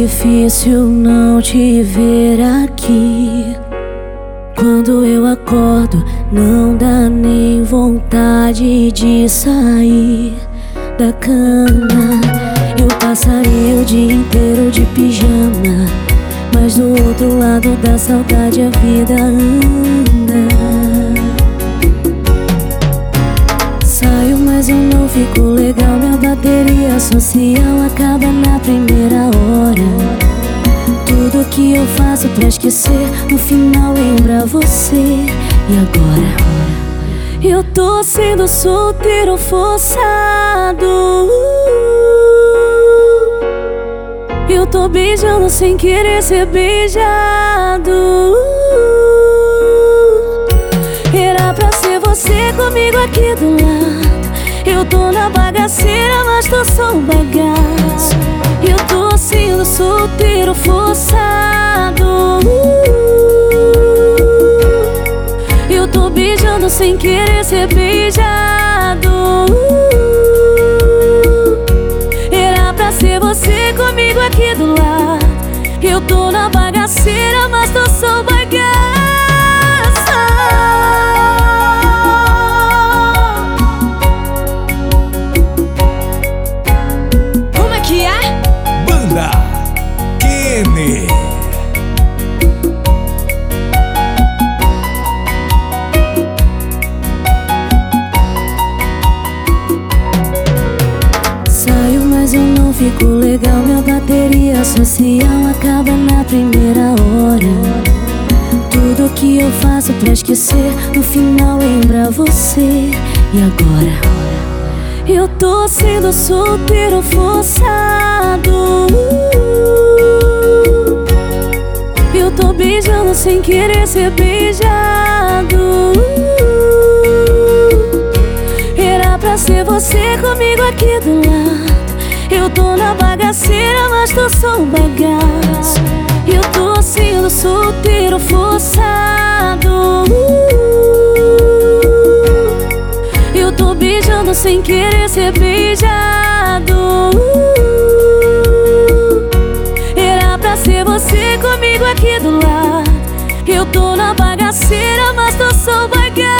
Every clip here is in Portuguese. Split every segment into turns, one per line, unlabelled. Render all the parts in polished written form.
difícil não te ver aqui. Quando eu acordo, não dá nem vontade de sair da cama. Eu passaria o dia inteiro de pijama, mas do outro lado da saudade a vida anda. Saio, mas eu não fico legal. Minha bateria social acaba na primeira hora. Tudo que eu faço pra esquecer, no final lembra você. E agora? Eu tô sendo solteiro forçado. Eu tô beijando sem querer ser beijado. Era pra ser você comigo aqui do lado. Eu tô na bagaceira, mas tô só um bagaço. Eu tô sendo solteiro forçado. Eu tô beijando sem querer ser beijado. Era pra ser você comigo aqui do lado. Eu tô na bagaceira, mas tô só bagaça. Como é que é?
Banda Kenny.
Saio, mas eu não fico legal. Minha bateria social acaba na primeira hora. Tudo que eu faço pra esquecer, no final lembra você. E agora? Eu tô sendo solteiro forçado. Eu tô beijando sem querer ser beijado. Era pra ser você comigo aqui do lado. Eu tô na bagaceira, mas tô só um bagaço. Eu tô sendo solteiro forçado. Eu tô beijando sem querer ser beijado. Era pra ser você comigo aqui do lado. Eu tô na bagaceira, mas tô só bagaça.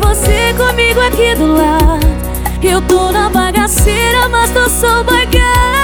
Comigo aqui do lado. Eu tô na bagaceira, mas tô só bagaça.